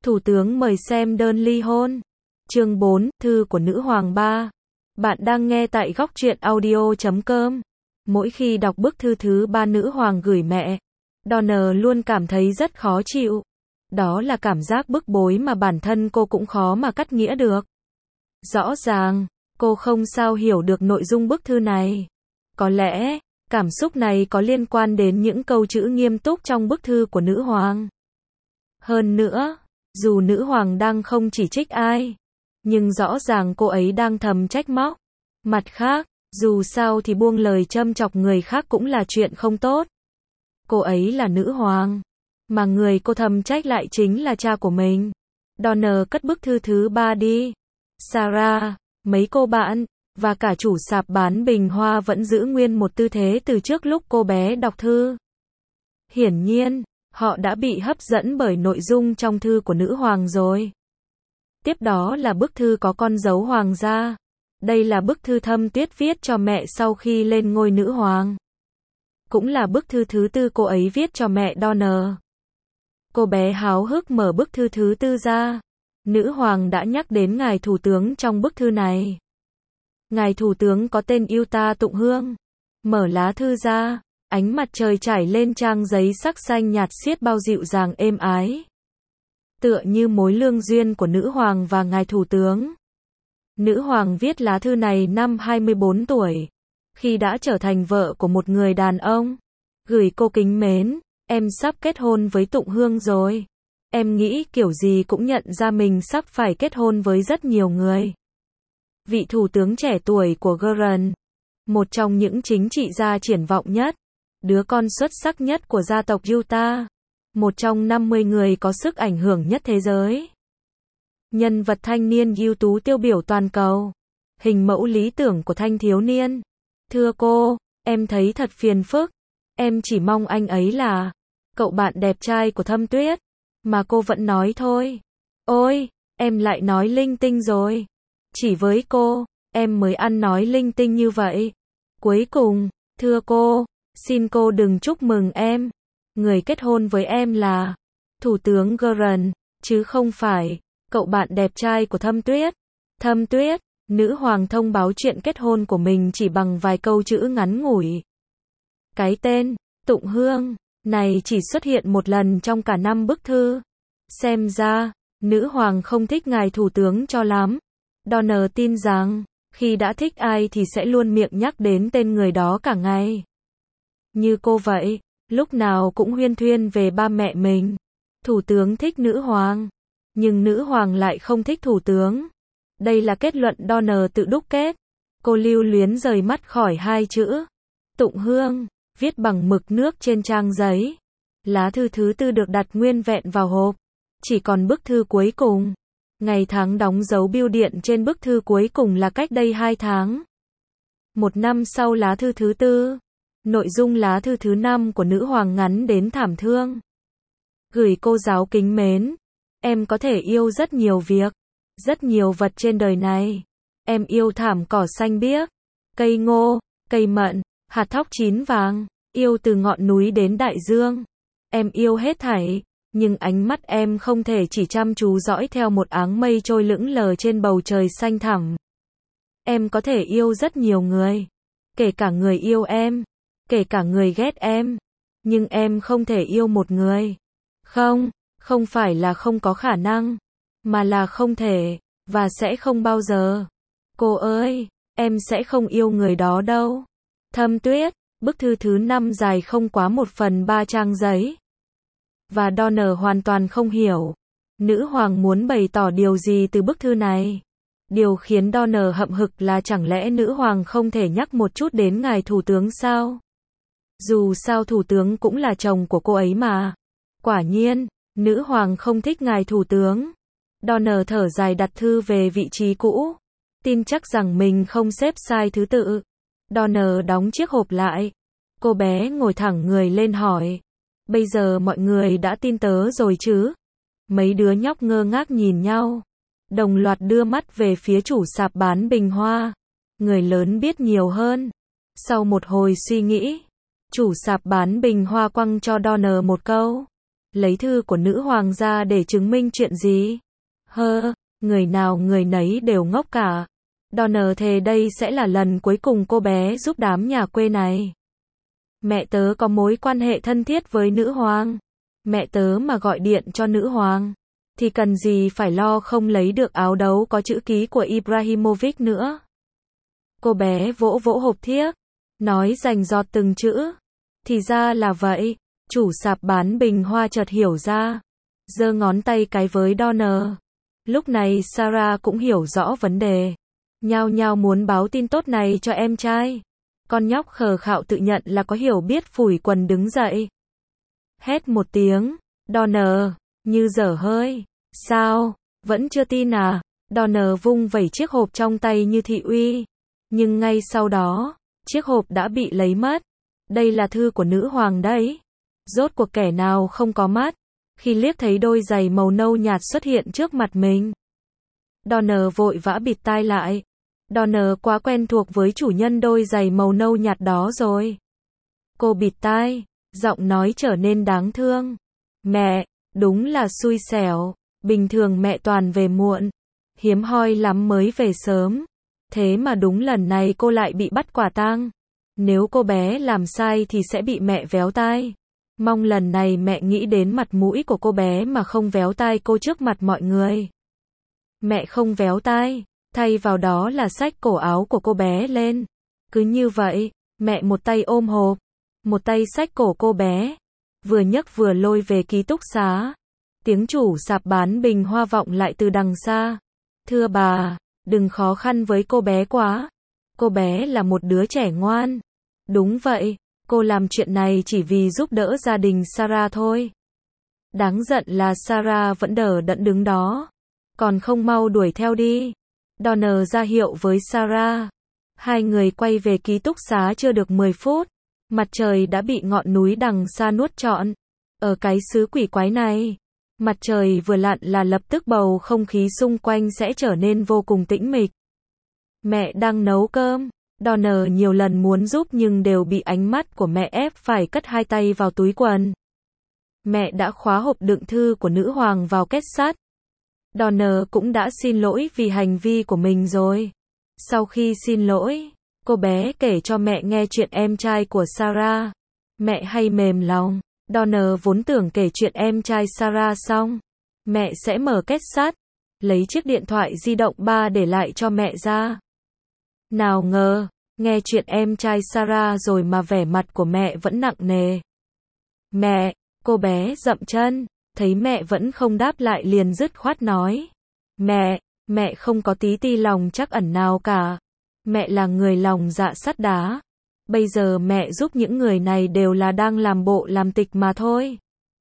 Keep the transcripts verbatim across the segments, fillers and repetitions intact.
Thủ tướng mời xem đơn ly hôn. Chương bốn, thư của nữ hoàng ba. Bạn đang nghe tại góc truyện audio chấm com. Mỗi khi đọc bức thư thứ ba nữ hoàng gửi mẹ, Donna luôn cảm thấy rất khó chịu. Đó là cảm giác bức bối mà bản thân cô cũng khó mà cắt nghĩa được. Rõ ràng, cô không sao hiểu được nội dung bức thư này. Có lẽ, cảm xúc này có liên quan đến những câu chữ nghiêm túc trong bức thư của nữ hoàng. Hơn nữa, dù nữ hoàng đang không chỉ trích ai, nhưng rõ ràng cô ấy đang thầm trách móc. Mặt khác, dù sao thì buông lời châm chọc người khác cũng là chuyện không tốt. Cô ấy là nữ hoàng, mà người cô thầm trách lại chính là cha của mình. Donna cất bức thư thứ ba đi. Sarah, mấy cô bạn, và cả chủ sạp bán bình hoa vẫn giữ nguyên một tư thế từ trước lúc cô bé đọc thư. Hiển nhiên, họ đã bị hấp dẫn bởi nội dung trong thư của nữ hoàng rồi. Tiếp đó là bức thư có con dấu hoàng gia. Đây là bức thư Thâm Tuyết viết cho mẹ sau khi lên ngôi nữ hoàng. Cũng là bức thư thứ tư cô ấy viết cho mẹ Donna. Cô bé háo hức mở bức thư thứ tư ra. Nữ hoàng đã nhắc đến ngài thủ tướng trong bức thư này. Ngài thủ tướng có tên Yuta Tụng Hương. Mở lá thư ra, ánh mặt trời trải lên trang giấy sắc xanh nhạt xiết bao dịu dàng êm ái. Tựa như mối lương duyên của nữ hoàng và ngài thủ tướng. Nữ hoàng viết lá thư này năm hai mươi bốn tuổi, khi đã trở thành vợ của một người đàn ông. Gửi cô kính mến, em sắp kết hôn với Tụng Hương rồi. Em nghĩ kiểu gì cũng nhận ra mình sắp phải kết hôn với rất nhiều người. Vị thủ tướng trẻ tuổi của Gurren, một trong những chính trị gia triển vọng nhất, đứa con xuất sắc nhất của gia tộc Yuta, một trong năm mươi người có sức ảnh hưởng nhất thế giới. Nhân vật thanh niên ưu tú tiêu biểu toàn cầu, hình mẫu lý tưởng của thanh thiếu niên. Thưa cô, em thấy thật phiền phức. Em chỉ mong anh ấy là cậu bạn đẹp trai của Thâm Tuyết. Mà cô vẫn nói thôi. Ôi, em lại nói linh tinh rồi. Chỉ với cô, em mới ăn nói linh tinh như vậy. Cuối cùng, thưa cô, xin cô đừng chúc mừng em. Người kết hôn với em là Thủ tướng Gurren, chứ không phải cậu bạn đẹp trai của Thâm Tuyết. Thâm Tuyết, nữ hoàng thông báo chuyện kết hôn của mình chỉ bằng vài câu chữ ngắn ngủi. Cái tên Tụng Hương này chỉ xuất hiện một lần trong cả năm bức thư. Xem ra, nữ hoàng không thích ngài thủ tướng cho lắm. Donna tin rằng, khi đã thích ai thì sẽ luôn miệng nhắc đến tên người đó cả ngày. Như cô vậy, lúc nào cũng huyên thuyên về ba mẹ mình. Thủ tướng thích nữ hoàng, nhưng nữ hoàng lại không thích thủ tướng. Đây là kết luận Donna tự đúc kết. Cô lưu luyến rời mắt khỏi hai chữ Tụng Hương, viết bằng mực nước trên trang giấy. Lá thư thứ tư được đặt nguyên vẹn vào hộp. Chỉ còn bức thư cuối cùng. Ngày tháng đóng dấu bưu điện trên bức thư cuối cùng là cách đây hai tháng. Một năm sau lá thư thứ tư. Nội dung lá thư thứ năm của nữ hoàng ngắn đến thảm thương. Gửi cô giáo kính mến. Em có thể yêu rất nhiều việc, rất nhiều vật trên đời này. Em yêu thảm cỏ xanh biếc, cây ngô, cây mận, hạt thóc chín vàng, yêu từ ngọn núi đến đại dương. Em yêu hết thảy, nhưng ánh mắt em không thể chỉ chăm chú dõi theo một áng mây trôi lững lờ trên bầu trời xanh thẳm. Em có thể yêu rất nhiều người, kể cả người yêu em, kể cả người ghét em, nhưng em không thể yêu một người. Không, không phải là không có khả năng, mà là không thể, và sẽ không bao giờ. Cô ơi, em sẽ không yêu người đó đâu. Thâm Tuyết, bức thư thứ năm dài không quá một phần ba trang giấy. Và Donna hoàn toàn không hiểu. Nữ hoàng muốn bày tỏ điều gì từ bức thư này. Điều khiến Donna hậm hực là chẳng lẽ nữ hoàng không thể nhắc một chút đến ngài thủ tướng sao? Dù sao thủ tướng cũng là chồng của cô ấy mà. Quả nhiên, nữ hoàng không thích ngài thủ tướng. Donna thở dài đặt thư về vị trí cũ. Tin chắc rằng mình không xếp sai thứ tự. Donna đóng chiếc hộp lại. Cô bé ngồi thẳng người lên hỏi. Bây giờ mọi người đã tin tớ rồi chứ? Mấy đứa nhóc ngơ ngác nhìn nhau. Đồng loạt đưa mắt về phía chủ sạp bán bình hoa. Người lớn biết nhiều hơn. Sau một hồi suy nghĩ, chủ sạp bán bình hoa quăng cho Donna một câu. Lấy thư của nữ hoàng ra để chứng minh chuyện gì? Hơ, người nào người nấy đều ngốc cả. Donner thề đây sẽ là lần cuối cùng cô bé giúp đám nhà quê này. Mẹ tớ có mối quan hệ thân thiết với nữ hoàng. Mẹ tớ mà gọi điện cho nữ hoàng, thì cần gì phải lo không lấy được áo đấu có chữ ký của Ibrahimovic nữa. Cô bé vỗ vỗ hộp thiếc, nói rành rọt từng chữ. Thì ra là vậy, chủ sạp bán bình hoa chợt hiểu ra, giơ ngón tay cái với Donner. Lúc này Sarah cũng hiểu rõ vấn đề, nhao nhao muốn báo tin tốt này cho em trai. Con nhóc khờ khạo tự nhận là có hiểu biết phủi quần đứng dậy. Hét một tiếng, Donner, như dở hơi. Sao, vẫn chưa tin à? Donner vung vẩy chiếc hộp trong tay như thị uy. Nhưng ngay sau đó, chiếc hộp đã bị lấy mất. Đây là thư của nữ hoàng đấy. Rốt cuộc kẻ nào không có mắt, khi liếc thấy đôi giày màu nâu nhạt xuất hiện trước mặt mình. Donner vội vã bịt tai lại. Donner quá quen thuộc với chủ nhân đôi giày màu nâu nhạt đó rồi. Cô bịt tai, giọng nói trở nên đáng thương. Mẹ, đúng là xui xẻo. Bình thường mẹ toàn về muộn, hiếm hoi lắm mới về sớm. Thế mà đúng lần này cô lại bị bắt quả tang. Nếu cô bé làm sai thì sẽ bị mẹ véo tai. Mong lần này mẹ nghĩ đến mặt mũi của cô bé mà không véo tai cô trước mặt mọi người. Mẹ không véo tai, thay vào đó là xách cổ áo của cô bé lên. Cứ như vậy, mẹ một tay ôm hộp, một tay xách cổ cô bé, vừa nhấc vừa lôi về ký túc xá. Tiếng chủ sạp bán bình hoa vọng lại từ đằng xa. Thưa bà, đừng khó khăn với cô bé quá. Cô bé là một đứa trẻ ngoan. Đúng vậy, cô làm chuyện này chỉ vì giúp đỡ gia đình Sarah thôi. Đáng giận là Sarah vẫn đờ đẫn đứng đó. Còn không mau đuổi theo đi. Donner ra hiệu với Sarah. Hai người quay về ký túc xá chưa được mười phút. Mặt trời đã bị ngọn núi đằng xa nuốt trọn. Ở cái xứ quỷ quái này, mặt trời vừa lặn là lập tức bầu không khí xung quanh sẽ trở nên vô cùng tĩnh mịch. Mẹ đang nấu cơm. Donner nhiều lần muốn giúp nhưng đều bị ánh mắt của mẹ ép phải cất hai tay vào túi quần. Mẹ đã khóa hộp đựng thư của nữ hoàng vào két sắt. Donner cũng đã xin lỗi vì hành vi của mình rồi. Sau khi xin lỗi, cô bé kể cho mẹ nghe chuyện em trai của Sarah. Mẹ hay mềm lòng. Donner vốn tưởng kể chuyện em trai Sarah xong, mẹ sẽ mở két sắt, lấy chiếc điện thoại di động ba để lại cho mẹ ra. Nào ngờ, nghe chuyện em trai Sarah rồi mà vẻ mặt của mẹ vẫn nặng nề. Mẹ, cô bé dậm chân, thấy mẹ vẫn không đáp lại liền dứt khoát nói. Mẹ, mẹ không có tí ti lòng trắc ẩn nào cả. Mẹ là người lòng dạ sắt đá. Bây giờ mẹ giúp những người này đều là đang làm bộ làm tịch mà thôi.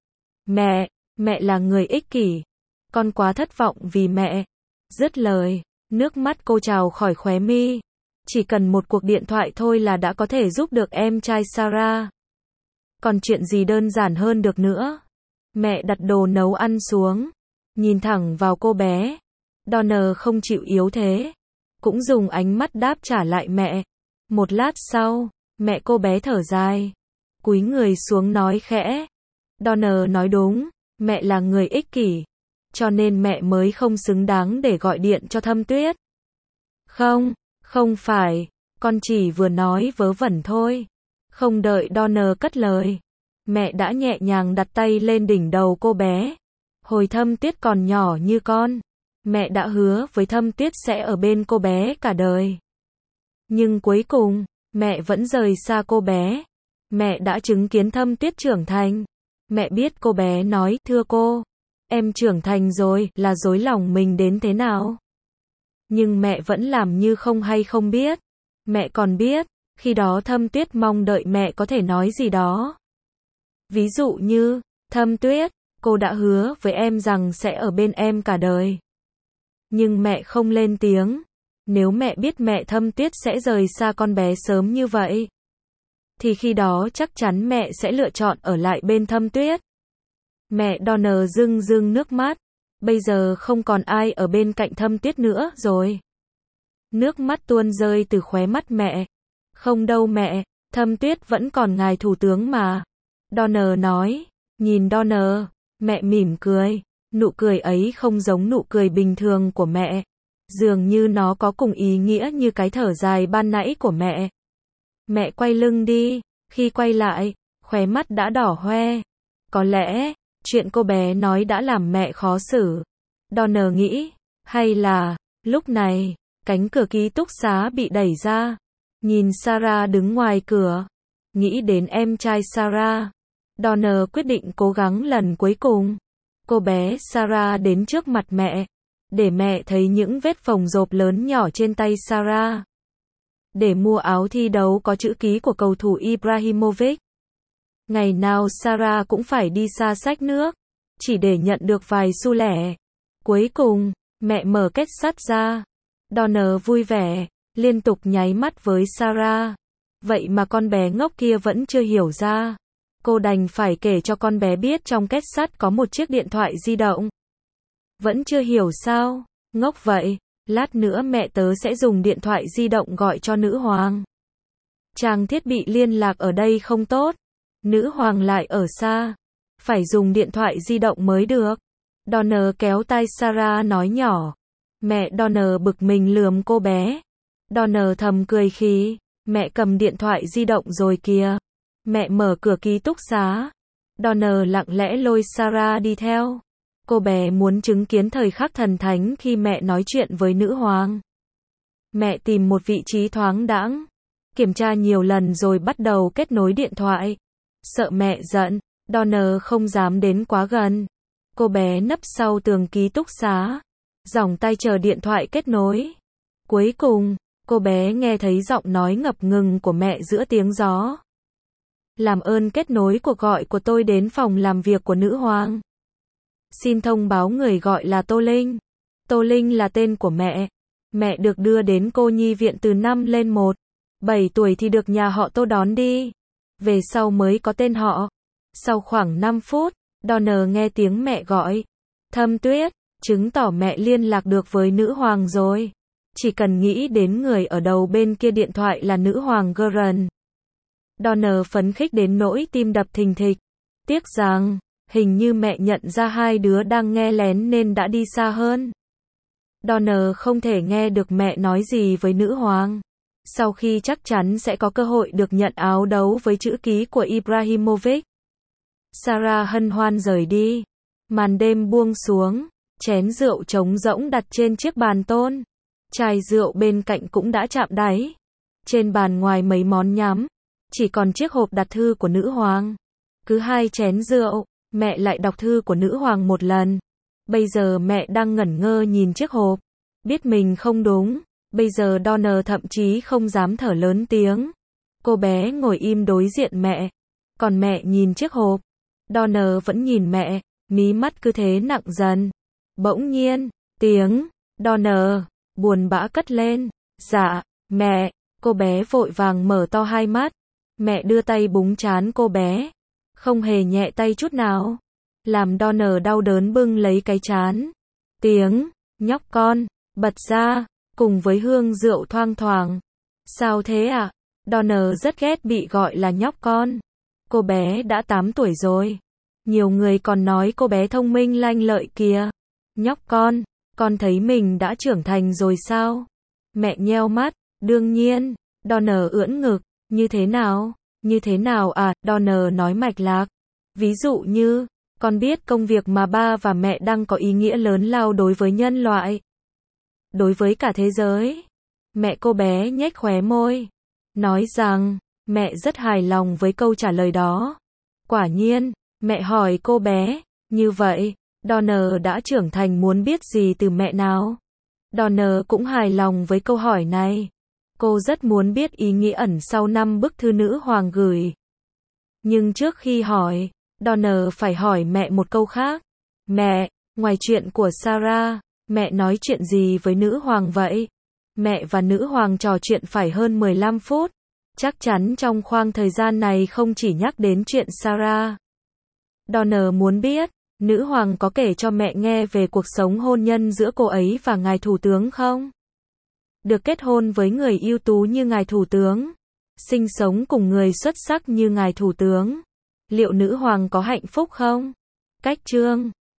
Mẹ, mẹ là người ích kỷ. Con quá thất vọng vì mẹ. Dứt lời, nước mắt cô trào khỏi khóe mi. Chỉ cần một cuộc điện thoại thôi là đã có thể giúp được em trai Sarah. Còn chuyện gì đơn giản hơn được nữa. Mẹ đặt đồ nấu ăn xuống, nhìn thẳng vào cô bé. Donner không chịu yếu thế, cũng dùng ánh mắt đáp trả lại mẹ. Một lát sau, mẹ cô bé thở dài, cúi người xuống nói khẽ. Donner nói đúng, mẹ là người ích kỷ, cho nên mẹ mới không xứng đáng để gọi điện cho Thâm Tuyết. Không, không phải, con chỉ vừa nói vớ vẩn thôi. Không đợi Donner cất lời, mẹ đã nhẹ nhàng đặt tay lên đỉnh đầu cô bé. Hồi Thâm Tuyết còn nhỏ như con, mẹ đã hứa với Thâm Tuyết sẽ ở bên cô bé cả đời. Nhưng cuối cùng, mẹ vẫn rời xa cô bé. Mẹ đã chứng kiến Thâm Tuyết trưởng thành. Mẹ biết cô bé nói, thưa cô, em trưởng thành rồi, là dối lòng mình đến thế nào. Nhưng mẹ vẫn làm như không hay không biết. Mẹ còn biết, khi đó Thâm Tuyết mong đợi mẹ có thể nói gì đó. Ví dụ như, Thâm Tuyết, cô đã hứa với em rằng sẽ ở bên em cả đời. Nhưng mẹ không lên tiếng. Nếu mẹ biết mẹ Thâm Tuyết sẽ rời xa con bé sớm như vậy, thì khi đó chắc chắn mẹ sẽ lựa chọn ở lại bên Thâm Tuyết. Mẹ Donner rưng rưng nước mắt. Bây giờ không còn ai ở bên cạnh Thâm Tuyết nữa rồi. Nước mắt tuôn rơi từ khóe mắt mẹ. Không đâu mẹ, Thâm Tuyết vẫn còn ngài thủ tướng mà. Donner nói, nhìn Donner, Mẹ mỉm cười. Nụ cười ấy không giống nụ cười bình thường của mẹ. Dường như nó có cùng ý nghĩa như cái thở dài ban nãy của mẹ. Mẹ quay lưng đi. Khi quay lại, khóe mắt đã đỏ hoe. Có lẽ, chuyện cô bé nói đã làm mẹ khó xử. Donna nghĩ. Hay là, lúc này, cánh cửa ký túc xá bị đẩy ra. Nhìn Sarah đứng ngoài cửa. Nghĩ đến em trai Sarah. Donna quyết định cố gắng lần cuối cùng. Cô bé Sarah đến trước mặt mẹ. Để mẹ thấy những vết phồng rộp lớn nhỏ trên tay Sarah. Để mua áo thi đấu có chữ ký của cầu thủ Ibrahimovic. Ngày nào Sarah cũng phải đi xa xách nước. Chỉ để nhận được vài xu lẻ. Cuối cùng, mẹ mở kết sắt ra. Donna vui vẻ, liên tục nháy mắt với Sarah. Vậy mà con bé ngốc kia vẫn chưa hiểu ra. Cô đành phải kể cho con bé biết trong kết sắt có một chiếc điện thoại di động. Vẫn chưa hiểu sao? Ngốc vậy. Lát nữa mẹ tớ sẽ dùng điện thoại di động gọi cho nữ hoàng. Trang thiết bị liên lạc ở đây không tốt. Nữ hoàng lại ở xa. Phải dùng điện thoại di động mới được. Donna kéo tay Sarah nói nhỏ. Mẹ Donna bực mình lườm cô bé. Donna thầm cười khi. Mẹ cầm điện thoại di động rồi kìa. Mẹ mở cửa ký túc xá. Donna lặng lẽ lôi Sarah đi theo. Cô bé muốn chứng kiến thời khắc thần thánh khi mẹ nói chuyện với nữ hoàng. Mẹ tìm một vị trí thoáng đãng. Kiểm tra nhiều lần rồi bắt đầu kết nối điện thoại. Sợ mẹ giận, Donna không dám đến quá gần. Cô bé nấp sau tường ký túc xá. Giỏng tay chờ điện thoại kết nối. Cuối cùng, cô bé nghe thấy giọng nói ngập ngừng của mẹ giữa tiếng gió. Làm ơn kết nối cuộc gọi của tôi đến phòng làm việc của nữ hoàng. Xin thông báo người gọi là Tô Linh. Tô Linh là tên của mẹ. Mẹ được đưa đến cô nhi viện từ năm lên một. bảy tuổi thì được nhà họ Tô đón đi. Về sau mới có tên họ. Sau khoảng năm phút, Donna nghe tiếng mẹ gọi. Thâm Tuyết, chứng tỏ mẹ liên lạc được với nữ hoàng rồi. Chỉ cần nghĩ đến người ở đầu bên kia điện thoại là nữ hoàng Gurren. Donna phấn khích đến nỗi tim đập thình thịch. Tiếc rằng, hình như mẹ nhận ra hai đứa đang nghe lén nên đã đi xa hơn. Donna không thể nghe được mẹ nói gì với nữ hoàng. Sau khi chắc chắn sẽ có cơ hội được nhận áo đấu với chữ ký của Ibrahimovic. Sarah hân hoan rời đi. Màn đêm buông xuống. Chén rượu trống rỗng đặt trên chiếc bàn tôn. Chai rượu bên cạnh cũng đã chạm đáy. Trên bàn ngoài mấy món nhắm. Chỉ còn chiếc hộp đặt thư của nữ hoàng. Cứ hai chén rượu, mẹ lại đọc thư của nữ hoàng một lần. Bây giờ mẹ đang ngẩn ngơ nhìn chiếc hộp. Biết mình không đúng. Bây giờ Donna thậm chí không dám thở lớn tiếng. Cô bé ngồi im đối diện mẹ. Còn mẹ nhìn chiếc hộp. Donna vẫn nhìn mẹ. Mí mắt cứ thế nặng dần. Bỗng nhiên, tiếng Donna buồn bã cất lên. Dạ, mẹ. Cô bé vội vàng mở to hai mắt. Mẹ đưa tay búng trán cô bé. Không hề nhẹ tay chút nào. Làm Donna đau đớn bưng lấy cái trán. Tiếng nhóc con bật ra, cùng với hương rượu thoang thoảng. Sao thế ạ? À? Donna rất ghét bị gọi là nhóc con. Cô bé đã tám tuổi rồi. Nhiều người còn nói cô bé thông minh lanh lợi kìa. Nhóc con, con thấy mình đã trưởng thành rồi sao? Mẹ nheo mắt, đương nhiên. Donna ưỡn ngực, như thế nào? Như thế nào à? Donna nói mạch lạc. Ví dụ như, con biết công việc mà ba và mẹ đang có ý nghĩa lớn lao đối với nhân loại. Đối với cả thế giới. Mẹ cô bé nhếch khóe môi. Nói rằng, mẹ rất hài lòng với câu trả lời đó. Quả nhiên, mẹ hỏi cô bé, như vậy, Donna đã trưởng thành muốn biết gì từ mẹ nào? Donna cũng hài lòng với câu hỏi này. Cô rất muốn biết ý nghĩa ẩn sau năm bức thư nữ hoàng gửi. Nhưng trước khi hỏi, Donna phải hỏi mẹ một câu khác. Mẹ, ngoài chuyện của Sarah, mẹ nói chuyện gì với nữ hoàng vậy? Mẹ và nữ hoàng trò chuyện phải hơn mười lăm phút. Chắc chắn trong khoảng thời gian này không chỉ nhắc đến chuyện Sarah. Donna muốn biết, nữ hoàng có kể cho mẹ nghe về cuộc sống hôn nhân giữa cô ấy và ngài thủ tướng không? Được kết hôn với người ưu tú như ngài thủ tướng. Sinh sống cùng người xuất sắc như ngài thủ tướng. Liệu nữ hoàng có hạnh phúc không? Cách chương